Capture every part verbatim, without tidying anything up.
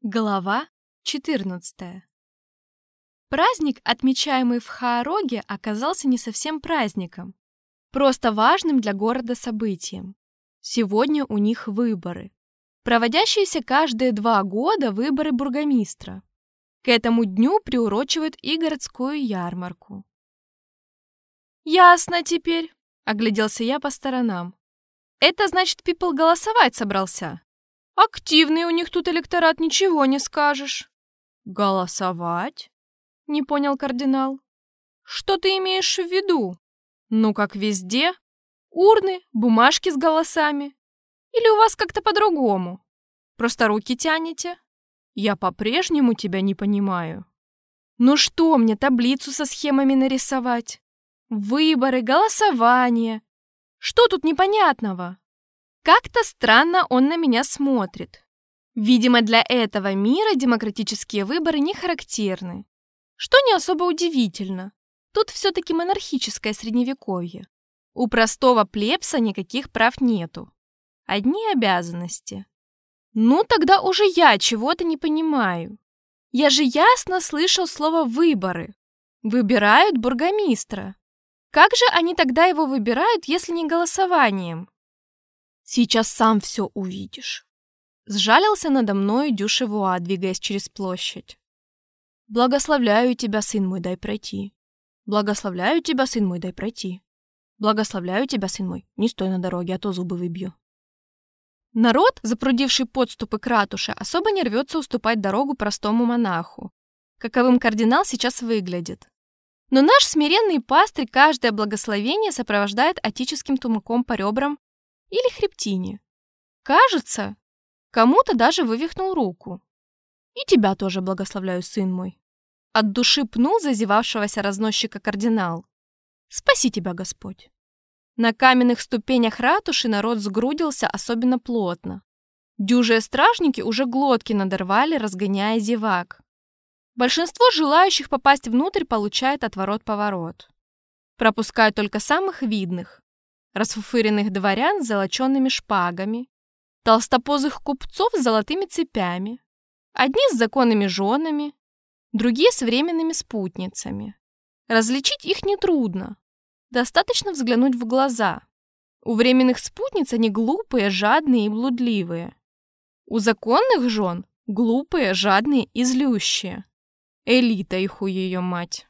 Глава четырнадцатая. Праздник, отмечаемый в Хаароге, оказался не совсем праздником, просто важным для города событием. Сегодня у них выборы. Проводящиеся каждые два года выборы бургомистра. К этому дню приурочивают и городскую ярмарку. «Ясно теперь», — огляделся я по сторонам. «Это значит, Пипл голосовать собрался?» «Активный у них тут электорат, ничего не скажешь». «Голосовать?» — не понял кардинал. «Что ты имеешь в виду? Ну, как везде. Урны, бумажки с голосами. Или у вас как-то по-другому? Просто руки тянете? Я по-прежнему тебя не понимаю. Ну что мне таблицу со схемами нарисовать? Выборы, голосование. Что тут непонятного?» Как-то странно он на меня смотрит. Видимо, для этого мира демократические выборы не характерны. Что не особо удивительно. Тут все-таки монархическое средневековье. У простого плебса никаких прав нету. Одни обязанности. Ну, тогда уже я чего-то не понимаю. Я же ясно слышал слово «выборы». Выбирают бургомистра. Как же они тогда его выбирают, если не голосованием? «Сейчас сам все увидишь», — сжалился надо мною Дюшевуа, двигаясь через площадь. «Благословляю тебя, сын мой, дай пройти. Благословляю тебя, сын мой, дай пройти. Благословляю тебя, сын мой, не стой на дороге, а то зубы выбью». Народ, запрудивший подступы к ратуше, особо не рвется уступать дорогу простому монаху, каковым кардинал сейчас выглядит. Но наш смиренный пастырь каждое благословение сопровождает отеческим тумаком по ребрам или хребтине. Кажется, кому-то даже вывихнул руку. «И тебя тоже благословляю, сын мой». От души пнул зазевавшегося разносчика кардинал. «Спаси тебя, Господь». На каменных ступенях ратуши народ сгрудился особенно плотно. Дюжие стражники уже глотки надорвали, разгоняя зевак. Большинство желающих попасть внутрь получает отворот-поворот. Пропускают только самых видных. Расфуфыренных дворян с золоченными шпагами, толстопозых купцов с золотыми цепями, одни с законными женами, другие с временными спутницами. Различить их нетрудно, достаточно взглянуть в глаза. У временных спутниц они глупые, жадные и блудливые. У законных жен глупые, жадные и злющие. Элита их у ее мать.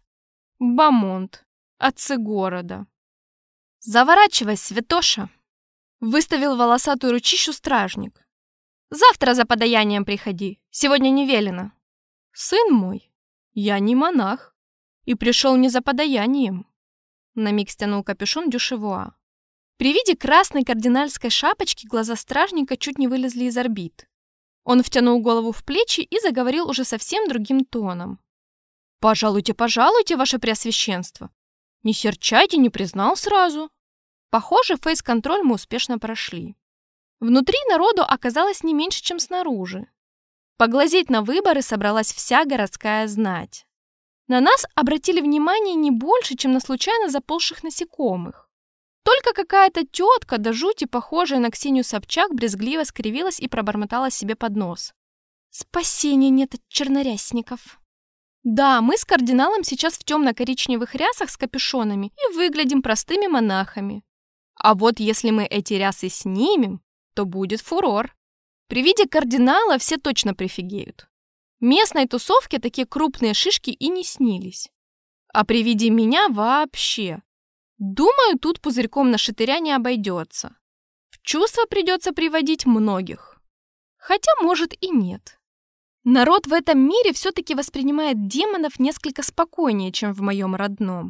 Бамонт, отцы города. «Заворачивай, святоша!» — выставил волосатую ручищу стражник. «Завтра за подаянием приходи, сегодня не велено». «Сын мой, я не монах и пришел не за подаянием», — на миг стянул капюшон Дюшевуа. При виде красной кардинальской шапочки глаза стражника чуть не вылезли из орбит. Он втянул голову в плечи и заговорил уже совсем другим тоном. «Пожалуйте, пожалуйте, ваше преосвященство! Не серчайте, не признал сразу». Похоже, фейс-контроль мы успешно прошли. Внутри народу оказалось не меньше, чем снаружи. Поглазеть на выборы собралась вся городская знать. На нас обратили внимание не больше, чем на случайно заползших насекомых. Только какая-то тетка, до жути похожая на Ксению Собчак, брезгливо скривилась и пробормотала себе под нос. «Спасения нет от чернорясников». Да, мы с кардиналом сейчас в темно-коричневых рясах с капюшонами и выглядим простыми монахами. А вот если мы эти рясы снимем, то будет фурор. При виде кардинала все точно прифигеют. Местной тусовке такие крупные шишки и не снились. А при виде меня вообще. Думаю, тут пузырьком на шатыря не обойдется. В чувство придется приводить многих. Хотя, может, и нет. Народ в этом мире все-таки воспринимает демонов несколько спокойнее, чем в моем родном.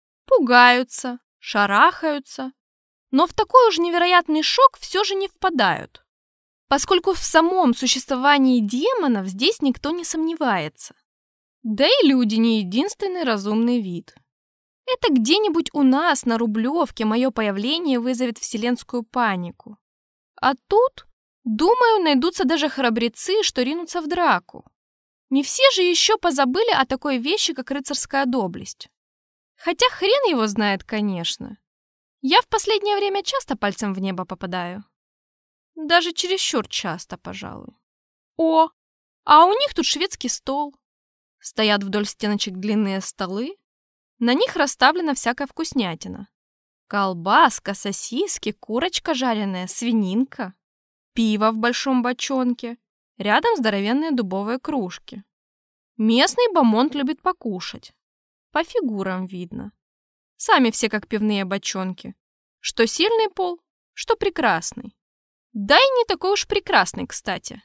Пугаются, шарахаются, но в такой уж невероятный шок все же не впадают, поскольку в самом существовании демонов здесь никто не сомневается. Да и люди не единственный разумный вид. Это где-нибудь у нас на Рублевке мое появление вызовет вселенскую панику. А тут, думаю, найдутся даже храбрецы, что ринутся в драку. Не все же еще позабыли о такой вещи, как рыцарская доблесть. Хотя хрен его знает, конечно. Я в последнее время часто пальцем в небо попадаю. Даже чересчур часто, пожалуй. О, А у них тут шведский стол. Стоят вдоль стеночек длинные столы. На них расставлена всякая вкуснятина. Колбаска, сосиски, курочка жареная, свининка. Пиво в большом бочонке. Рядом здоровенные дубовые кружки. Местный бомонд любит покушать. По фигурам видно. Сами все как пивные бочонки. Что сильный пол, что прекрасный. Да и не такой уж прекрасный, кстати.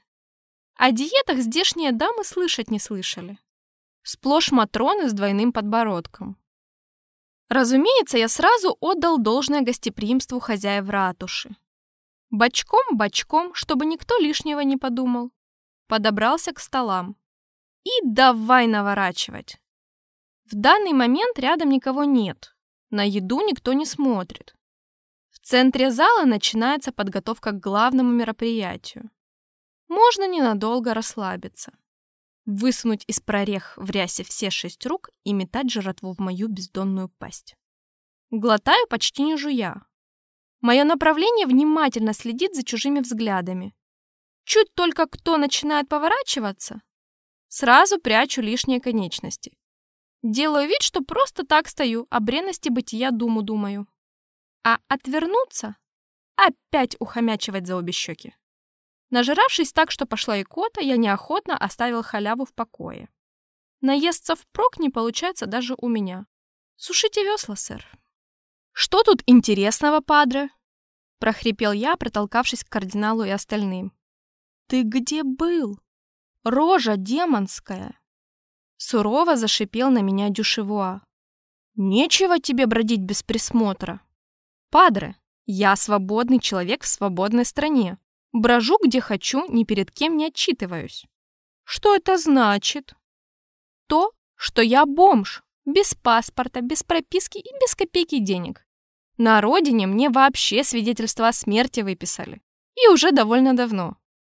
О диетах здешние дамы слышать не слышали. Сплошь матроны с двойным подбородком. Разумеется, я сразу отдал должное гостеприимству хозяев ратуши. Бочком-бочком, чтобы никто лишнего не подумал, подобрался к столам. И давай наворачивать. В данный момент рядом никого нет. На еду никто не смотрит. В центре зала начинается подготовка к главному мероприятию. Можно ненадолго расслабиться. Высунуть из прорех в рясе все шесть рук и метать жратву в мою бездонную пасть. Глотаю почти не жуя. Мое направление внимательно следит за чужими взглядами. Чуть только кто начинает поворачиваться, сразу прячу лишние конечности. Делаю вид, что просто так стою, о бренности бытия думу думаю. А отвернуться — опять ухомячивать за обе щеки. Нажиравшись так, что пошла икота, я неохотно оставил халяву в покое. Наесться впрок не получается даже у меня. Сушите весла, сэр. Что тут интересного, падре? Прохрипел я, протолкавшись к кардиналу и остальным. Ты где был? Рожа демонская. Сурово зашипел на меня Дюшевуа. Нечего тебе бродить без присмотра. Падре, я свободный человек в свободной стране. Брожу, где хочу, ни перед кем не отчитываюсь. Что это значит? То, что я бомж, без паспорта, без прописки и без копейки денег. На родине мне вообще свидетельство о смерти выписали. И уже довольно давно.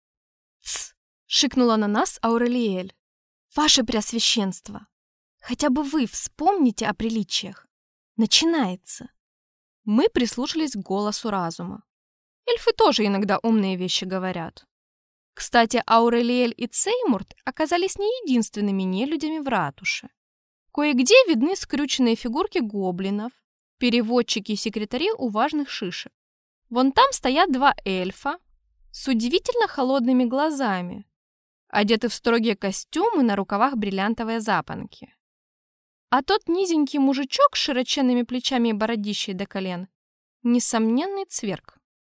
«Тсс!» — шикнула на нас Аурелиэль. «Ваше Преосвященство, хотя бы вы вспомните о приличиях. Начинается». Мы прислушались к голосу разума. Эльфы тоже иногда умные вещи говорят. Кстати, Аурелиэль и Цеймурт оказались не единственными нелюдями в ратуше. Кое-где видны скрюченные фигурки гоблинов, переводчики и секретари у важных шишек. Вон там стоят два эльфа с удивительно холодными глазами, одеты в строгие костюмы, на рукавах бриллиантовые запонки. А тот низенький мужичок с широченными плечами и бородищей до колен — несомненный цверг.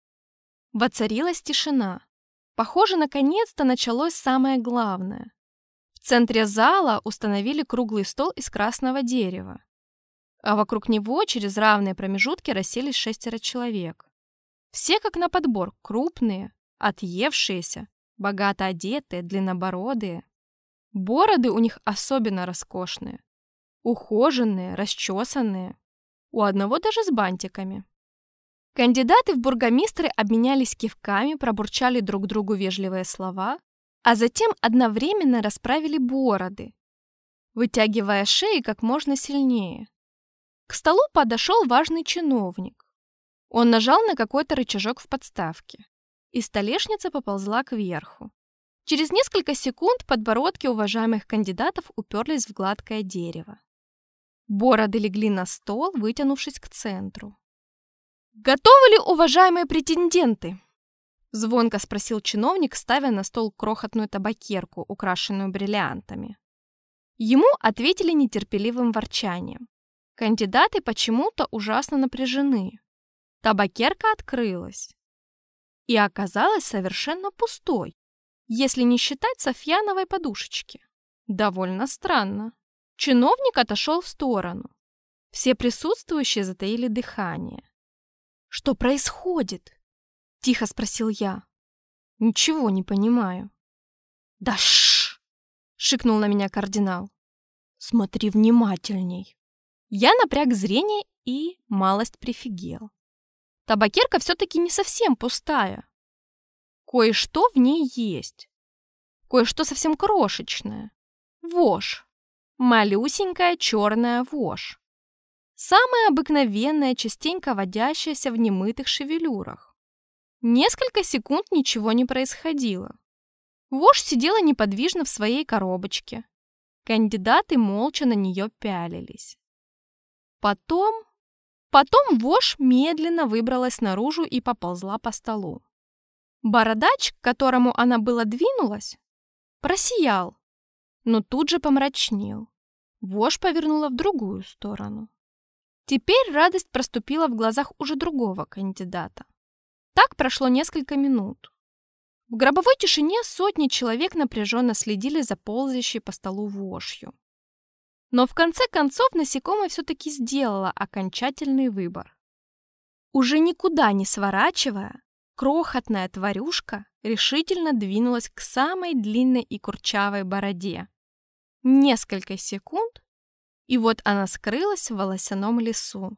Воцарилась тишина. Похоже, наконец-то началось самое главное. В центре зала установили круглый стол из красного дерева, а вокруг него через равные промежутки расселись шестеро человек. Все как на подбор, крупные, отъевшиеся, богато одетые, длиннобородые. Бороды у них особенно роскошные, ухоженные, расчесанные, у одного даже с бантиками. Кандидаты в бургомистры обменялись кивками, пробурчали друг другу вежливые слова, а затем одновременно расправили бороды, вытягивая шеи как можно сильнее. К столу подошел важный чиновник. Он нажал на какой-то рычажок в подставке, и столешница поползла кверху. Через несколько секунд подбородки уважаемых кандидатов уперлись в гладкое дерево. Бороды легли на стол, вытянувшись к центру. «Готовы ли уважаемые претенденты?» — звонко спросил чиновник, ставя на стол крохотную табакерку, украшенную бриллиантами. Ему ответили нетерпеливым ворчанием. Кандидаты почему-то ужасно напряжены. Табакерка открылась и оказалась совершенно пустой, если не считать софьяновой подушечки. Довольно странно. Чиновник отошел в сторону. Все присутствующие затаили дыхание. «Что происходит?» — тихо спросил я. «Ничего не понимаю». «Да шш!» — шикнул на меня кардинал. «Смотри внимательней». Я напряг зрение и малость прифигел. Табакерка все-таки не совсем пустая. Кое-что в ней есть. Кое-что совсем крошечное. Вошь. Малюсенькая черная вошь. Самая обыкновенная, частенько водящаяся в немытых шевелюрах. Несколько секунд ничего не происходило. Вошь сидела неподвижно в своей коробочке. Кандидаты молча на нее пялились. Потом... Потом вошь медленно выбралась наружу и поползла по столу. Бородач, к которому она было двинулась, просиял, но тут же помрачнел. Вошь повернула в другую сторону. Теперь радость проступила в глазах уже другого кандидата. Так прошло несколько минут. В гробовой тишине сотни человек напряженно следили за ползающей по столу вошью. Но в конце концов насекомое все-таки сделало окончательный выбор. Уже никуда не сворачивая, крохотная тварюшка решительно двинулась к самой длинной и курчавой бороде. Несколько секунд, и вот она скрылась в волосяном лесу.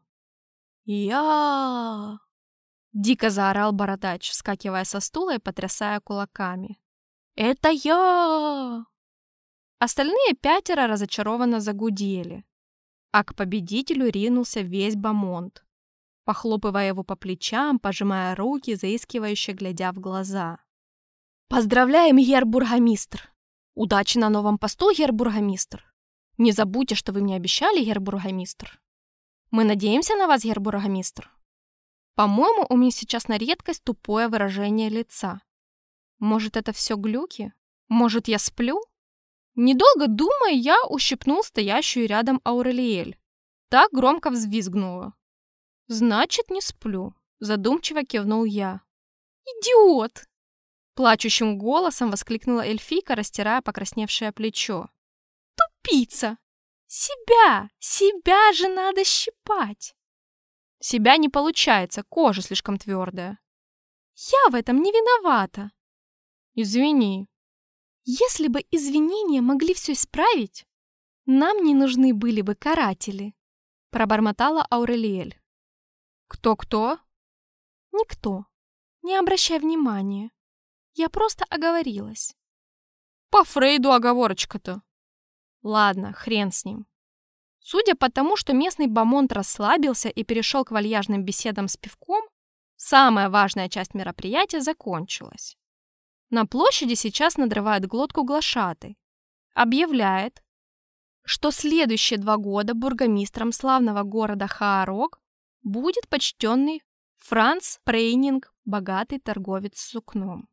«Я!» — дико заорал бородач, вскакивая со стула и потрясая кулаками. «Это я!» Остальные пятеро разочарованно загудели, а к победителю ринулся весь Бамонт, похлопывая его по плечам, пожимая руки, заискивающе глядя в глаза. «Поздравляем, герр-бургомистр! Удачи на новом посту, герр-бургомистр! Не забудьте, что вы мне обещали, герр-бургомистр! Мы надеемся на вас, герр-бургомистр! По-моему, у меня сейчас на редкость тупое выражение лица. Может, это все глюки? Может, я сплю?» Недолго думая, я ущипнул стоящую рядом Аурелиэль. Так громко взвизгнула. «Значит, не сплю», — задумчиво кивнул я. «Идиот!» — плачущим голосом воскликнула эльфийка, растирая покрасневшее плечо. «Тупица! Себя! Себя же надо щипать!» «Себя не получается, кожа слишком твердая». «Я в этом не виновата!» «Извини». «Если бы извинения могли все исправить, нам не нужны были бы каратели», — пробормотала Аурелиэль. «Кто-кто?» «Никто. Не обращай внимания. Я просто оговорилась». «По Фрейду оговорочка-то». «Ладно, хрен с ним». Судя по тому, что местный Бамонт расслабился и перешел к вальяжным беседам с пивком, самая важная часть мероприятия закончилась. На площади сейчас надрывает глотку глашатай. Объявляет, что следующие два года бургомистром славного города Хаарок будет почтенный Франц Прейнинг, богатый торговец сукном.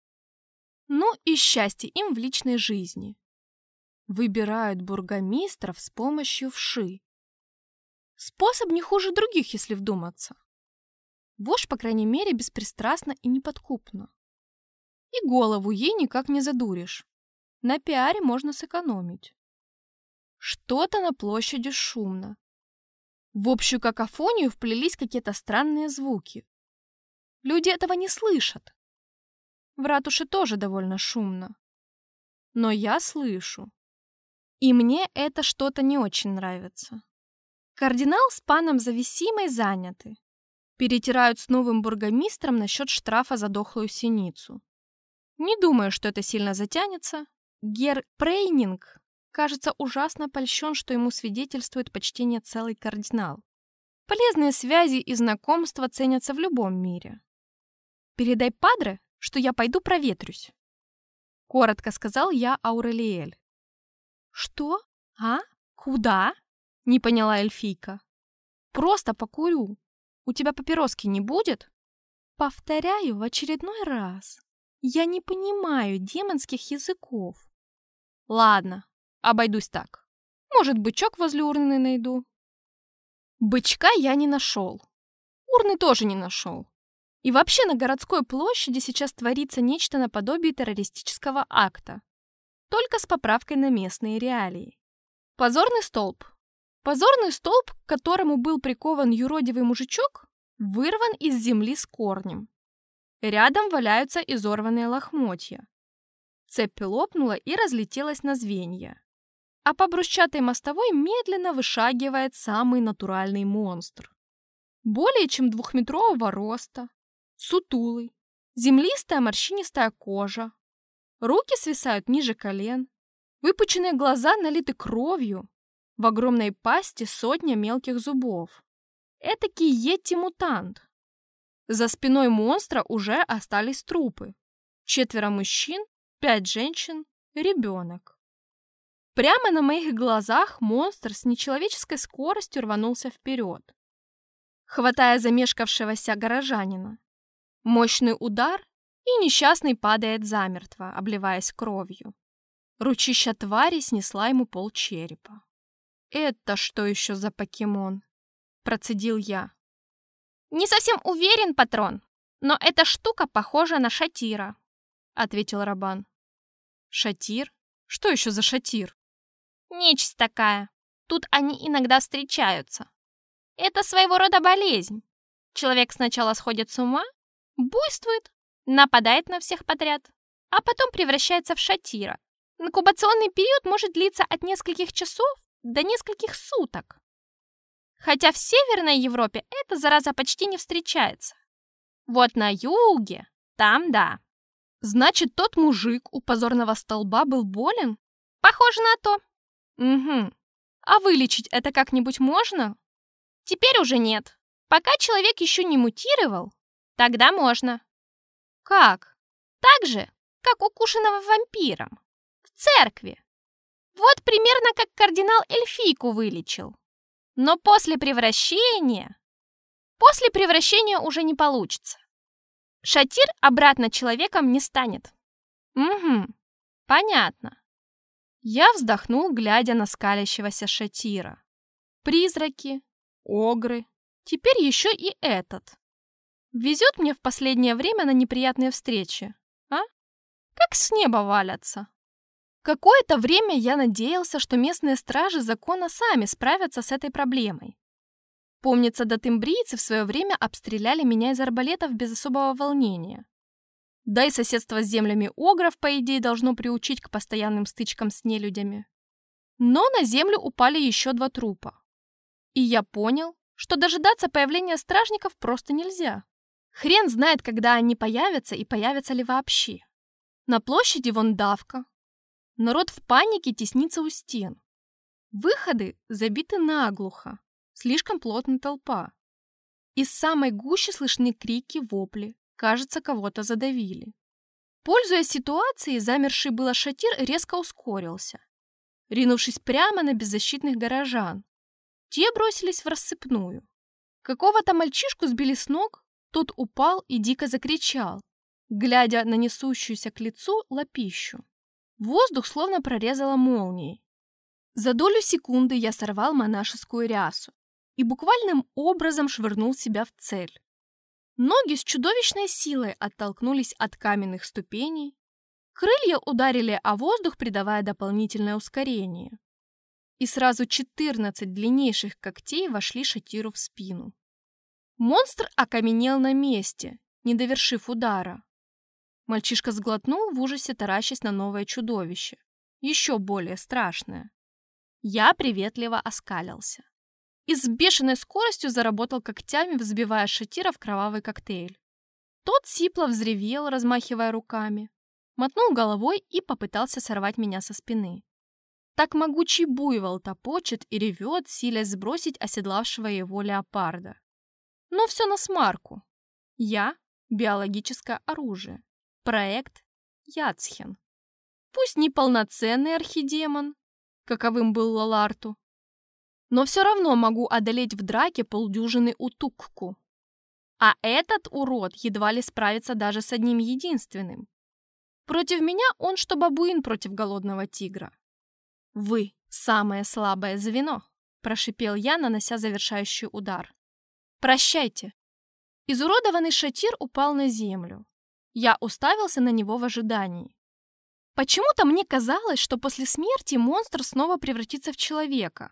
Ну и счастье им в личной жизни. Выбирают бургомистров с помощью вши. Способ не хуже других, если вдуматься. Вошь, по крайней мере, беспристрастна и неподкупна. И голову ей никак не задуришь. На пиаре можно сэкономить. Что-то на площади шумно. В общую какофонию вплелись какие-то странные звуки. Люди этого не слышат. В ратуше тоже довольно шумно. Но я слышу. И мне это что-то не очень нравится. Кардинал с паном Зависимой заняты. Перетирают с новым бургомистром насчет штрафа за дохлую синицу. Не думаю, что это сильно затянется. Герр Прейнинг, кажется, ужасно польщен, что ему свидетельствует почтение целый кардинал. Полезные связи и знакомства ценятся в любом мире. «Передай падре, что я пойду проветрюсь», — коротко сказал я Аурелиэль. «Что? А? Куда?» — не поняла эльфийка. «Просто покурю. У тебя папироски не будет?» «Повторяю в очередной раз. Я не понимаю демонских языков». «Ладно, обойдусь так. Может, бычок возле урны найду». Бычка я не нашел. Урны тоже не нашел. И вообще на городской площади сейчас творится нечто наподобие террористического акта. Только с поправкой на местные реалии. Позорный столб. Позорный столб, к которому был прикован юродивый мужичок, вырван из земли с корнем. Рядом валяются изорванные лохмотья. Цепь лопнула и разлетелась на звенья. А по брусчатой мостовой медленно вышагивает самый натуральный монстр. Более чем двухметрового роста, сутулый, землистая морщинистая кожа. Руки свисают ниже колен, выпученные глаза налиты кровью, в огромной пасти сотня мелких зубов. Этакий йети-мутант. За спиной монстра уже остались трупы. Четверо мужчин Пять женщин, ребенок. Прямо на моих глазах монстр с нечеловеческой скоростью рванулся вперед, хватая замешкавшегося горожанина. Мощный удар, и несчастный падает замертво, обливаясь кровью. Ручища твари снесла ему полчерепа. «Это что еще за покемон?» – процедил я. «Не совсем уверен, патрон, но эта штука похожа на шатира», – ответил Рабан. «Шатир? Что еще за шатир?» «Нечисть такая. Тут они иногда встречаются. Это своего рода болезнь. Человек сначала сходит с ума, буйствует, нападает на всех подряд, а потом превращается в шатира. Инкубационный период может длиться от нескольких часов до нескольких суток. Хотя в Северной Европе эта зараза почти не встречается. Вот на юге, там да». «Значит, тот мужик у позорного столба был болен?» «Похоже на то». «Угу. А вылечить это как-нибудь можно?» «Теперь уже нет. Пока человек еще не мутировал, тогда можно». «Как?» «Так же, как укушенного вампиром. В церкви. Вот примерно как кардинал эльфийку вылечил. Но после превращения... После превращения уже не получится. Шатир обратно человеком не станет». «Угу. Понятно». Я вздохнул, глядя на скалящегося шатира. Призраки, огры, теперь еще и этот. Везет мне в последнее время на неприятные встречи, а? Как с неба валятся. Какое-то время я надеялся, что местные стражи закона сами справятся с этой проблемой. Помнится, дотембрийцы в свое время обстреляли меня из арбалетов без особого волнения. Да и соседство с землями огров, по идее, должно приучить к постоянным стычкам с нелюдями. Но на землю упали еще два трупа. И я понял, что дожидаться появления стражников просто нельзя. Хрен знает, когда они появятся и появятся ли вообще. На площади вон давка. Народ в панике теснится у стен. Выходы забиты наглухо. Слишком плотная толпа. Из самой гущи слышны крики, вопли. Кажется, кого-то задавили. Пользуясь ситуацией, замерший было шатир резко ускорился, ринувшись прямо на беззащитных горожан. Те бросились в рассыпную. Какого-то мальчишку сбили с ног, тот упал и дико закричал, глядя на несущуюся к лицу лапищу. Воздух словно прорезала молнией. За долю секунды я сорвал монашескую рясу и буквальным образом швырнул себя в цель. Ноги с чудовищной силой оттолкнулись от каменных ступеней, крылья ударили о воздух, придавая дополнительное ускорение. И сразу четырнадцать длиннейших когтей вошли шатиру в спину. Монстр окаменел на месте, не довершив удара. Мальчишка сглотнул в ужасе, таращась на новое чудовище, еще более страшное. Я приветливо оскалился и с бешеной скоростью заработал когтями, взбивая шатира в кровавый коктейль. Тот сипло взревел, размахивая руками, мотнул головой и попытался сорвать меня со спины. Так могучий буйвол топочет и ревет, силясь сбросить оседлавшего его леопарда. Но все насмарку. Я — биологическое оружие. Проект Яцхен. Пусть не полноценный архидемон, каковым был Лаларту, но все равно могу одолеть в драке полдюжины утукку. А этот урод едва ли справится даже с одним единственным. Против меня он что бабуин против голодного тигра. «Вы — самое слабое звено», — прошипел я, нанося завершающий удар. «Прощайте». Изуродованный шатир упал на землю. Я уставился на него в ожидании. Почему-то мне казалось, что после смерти монстр снова превратится в человека.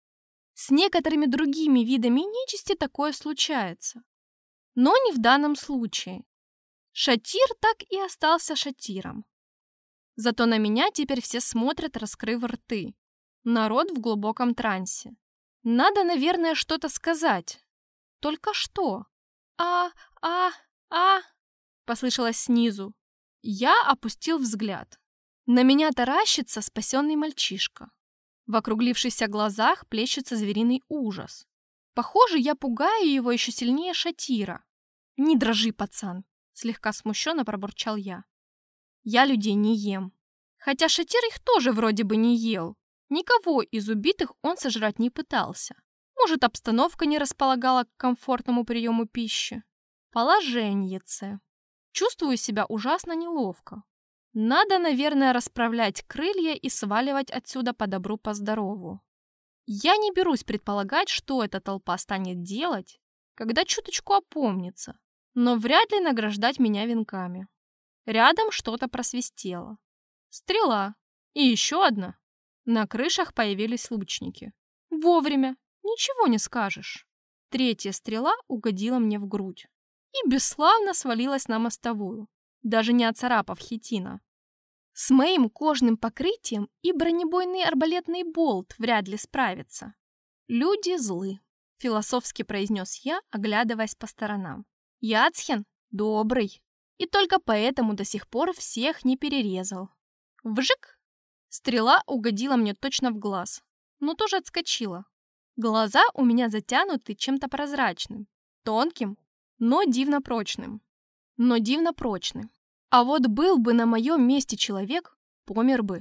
С некоторыми другими видами нечисти такое случается. Но не в данном случае. Шатир так и остался шатиром. Зато на меня теперь все смотрят, раскрыв рты. Народ в глубоком трансе. Надо, наверное, что-то сказать. Только что? А, а, а, послышалось снизу. Я опустил взгляд. На меня таращится спасенный мальчишка. В округлившихся глазах плещется звериный ужас. Похоже, я пугаю его еще сильнее шатира. «Не дрожи, пацан!» — слегка смущенно пробурчал я. Я людей не ем. Хотя Шатир их тоже вроде бы не ел. Никого из убитых он сожрать не пытался. Может, обстановка не располагала к комфортному приему пищи. Положеньице. Чувствую себя ужасно неловко. Надо, наверное, расправлять крылья и сваливать отсюда по добру, по здорову. Я не берусь предполагать, что эта толпа станет делать, когда чуточку опомнится, но вряд ли награждать меня венками. Рядом что-то просвистело. Стрела. И еще одна. На крышах появились лучники. Вовремя. Ничего не скажешь. Третья стрела угодила мне в грудь и бесславно свалилась на мостовую, даже не оцарапав хитина. С моим кожным покрытием и бронебойный арбалетный болт вряд ли справится. Люди злы, философски произнес я, оглядываясь по сторонам. Яцхен добрый, и только поэтому до сих пор всех не перерезал. Вжик! Стрела угодила мне точно в глаз, но тоже отскочила. Глаза у меня затянуты чем-то прозрачным, тонким, но дивно прочным. Но дивно прочным. А вот был бы на моем месте человек, помер бы.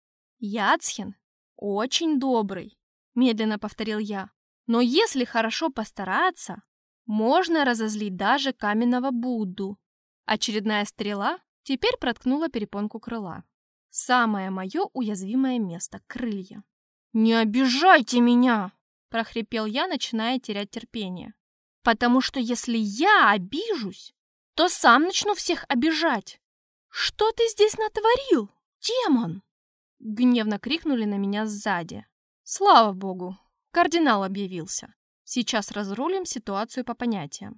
Яцхен очень добрый, медленно повторил я. Но если хорошо постараться, можно разозлить даже каменного Будду. Очередная стрела теперь проткнула перепонку крыла. Самое мое уязвимое место — крылья. «Не обижайте меня!» — прохрипел я, начиная терять терпение. «Потому что если я обижусь, то сам начну всех обижать. Что ты здесь натворил, демон?» Гневно крикнули на меня сзади. Слава богу, кардинал объявился. Сейчас разрулим ситуацию по понятиям.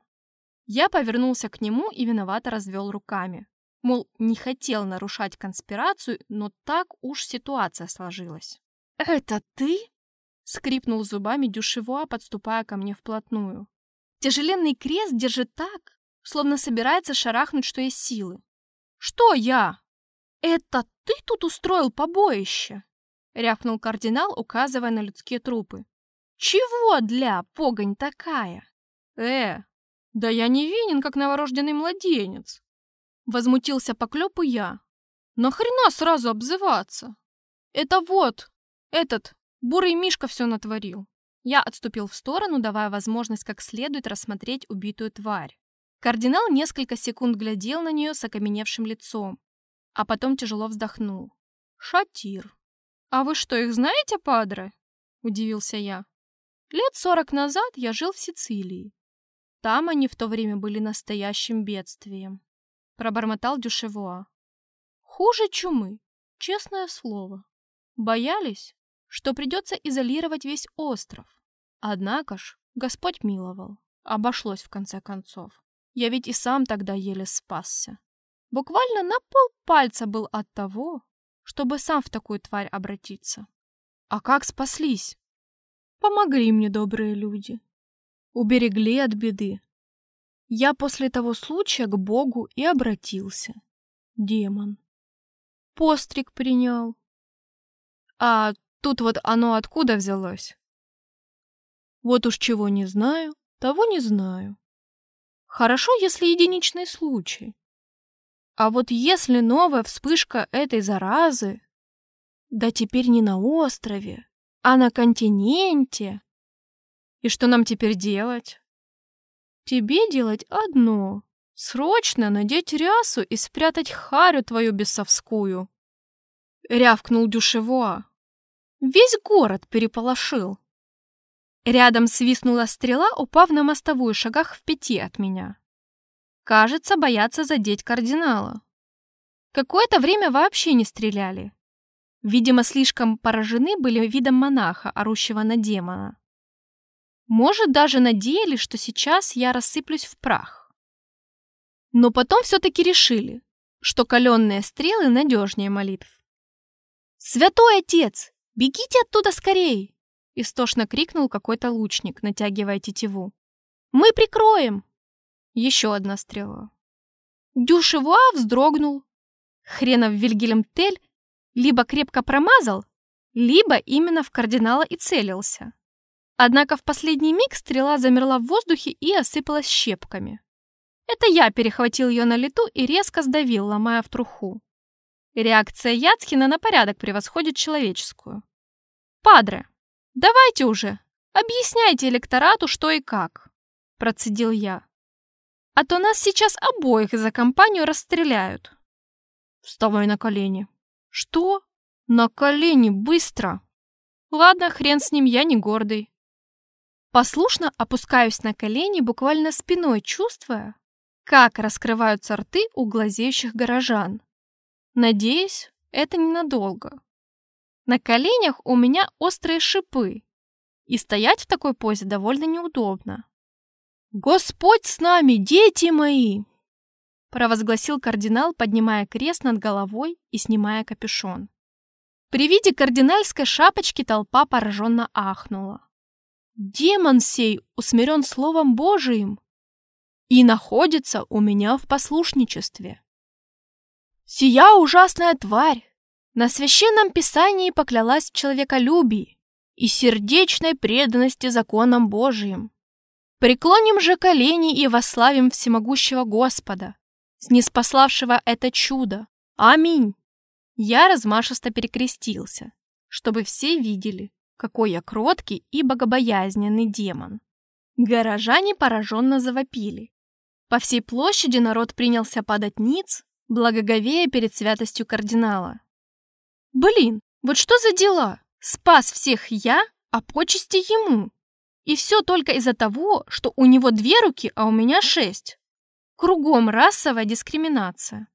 Я повернулся к нему и виновато развел руками. Мол, не хотел нарушать конспирацию, но так уж ситуация сложилась. «Это ты?» — скрипнул зубами Дюшевуа, подступая ко мне вплотную. Тяжеленный крест держит так, словно собирается шарахнуть, что есть силы. «Что я?» «Это ты тут устроил побоище?» — рявкнул кардинал, указывая на людские трупы. «Чего для, погонь такая?» «Э, да я невинен, как новорожденный младенец!» Возмутился поклёпу я. «Нахрена сразу обзываться? Это вот, этот, бурый мишка все натворил». Я отступил в сторону, давая возможность как следует рассмотреть убитую тварь. Кардинал несколько секунд глядел на нее с окаменевшим лицом, а потом тяжело вздохнул. «Шатир. А вы что, их знаете, падре?» — удивился я. «Лет сорок назад я жил в Сицилии. Там они в то время были настоящим бедствием», — пробормотал Дюшевуа. «Хуже чумы, честное слово. Боялись, что придется изолировать весь остров. Однако ж, Господь миловал. Обошлось в конце концов. Я ведь и сам тогда еле спасся. Буквально на полпальца был от того, чтобы сам в такую тварь обратиться. А как спаслись? Помогли мне добрые люди. Уберегли от беды. Я после того случая к Богу и обратился. Демон. Постриг принял. А тут вот оно откуда взялось? Вот уж чего не знаю, того не знаю. Хорошо, если единичный случай. А вот если новая вспышка этой заразы, да теперь не на острове, а на континенте. И что нам теперь делать? Тебе делать одно. Срочно надеть рясу и спрятать харю твою бесовскую. Рявкнул Дюшевуа. Весь город переполошил. Рядом свистнула стрела, упав на мостовую шагах в пяти от меня. Кажется, боятся задеть кардинала. Какое-то время вообще не стреляли. Видимо, слишком поражены были видом монаха, орущего на демона. Может, даже надеялись, что сейчас я рассыплюсь в прах. Но потом все-таки решили, что каленные стрелы надежнее молитв. «Святой отец, бегите оттуда скорей!» — истошно крикнул какой-то лучник, натягивая тетиву. «Мы прикроем!» Еще одна стрела. Дюшевуа вздрогнул. Хренов Вильгельм Тель либо крепко промазал, либо именно в кардинала и целился. Однако в последний миг стрела замерла в воздухе и осыпалась щепками. Это я перехватил ее на лету и резко сдавил, ломая в труху. Реакция Яцкина на порядок превосходит человеческую. «Падре, давайте уже, объясняйте электорату, что и как», — процедил я. «А то нас сейчас обоих за компанию расстреляют». «Вставай на колени». «Что? На колени, быстро!» «Ладно, хрен с ним, я не гордый». Послушно опускаюсь на колени, буквально спиной чувствуя, как раскрываются рты у глазеющих горожан. Надеюсь, это ненадолго. На коленях у меня острые шипы, и стоять в такой позе довольно неудобно. «Господь с нами, дети мои!» провозгласил кардинал, поднимая крест над головой и снимая капюшон. При виде кардинальской шапочки толпа пораженно ахнула. «Демон сей усмирен Словом Божиим и находится у меня в послушничестве. Сия ужасная тварь на священном писании поклялась в человеколюбии и сердечной преданности законам Божиим. Преклоним же колени и восславим всемогущего Господа, ниспославшего это чудо. Аминь!» Я размашисто перекрестился, чтобы все видели, какой я кроткий и богобоязненный демон. Горожане пораженно завопили. По всей площади народ принялся падать ниц, благоговея перед святостью кардинала. Блин, вот что за дела? Спас всех я, а почести ему. И все только из-за того, что у него две руки, а у меня шесть. Кругом расовая дискриминация.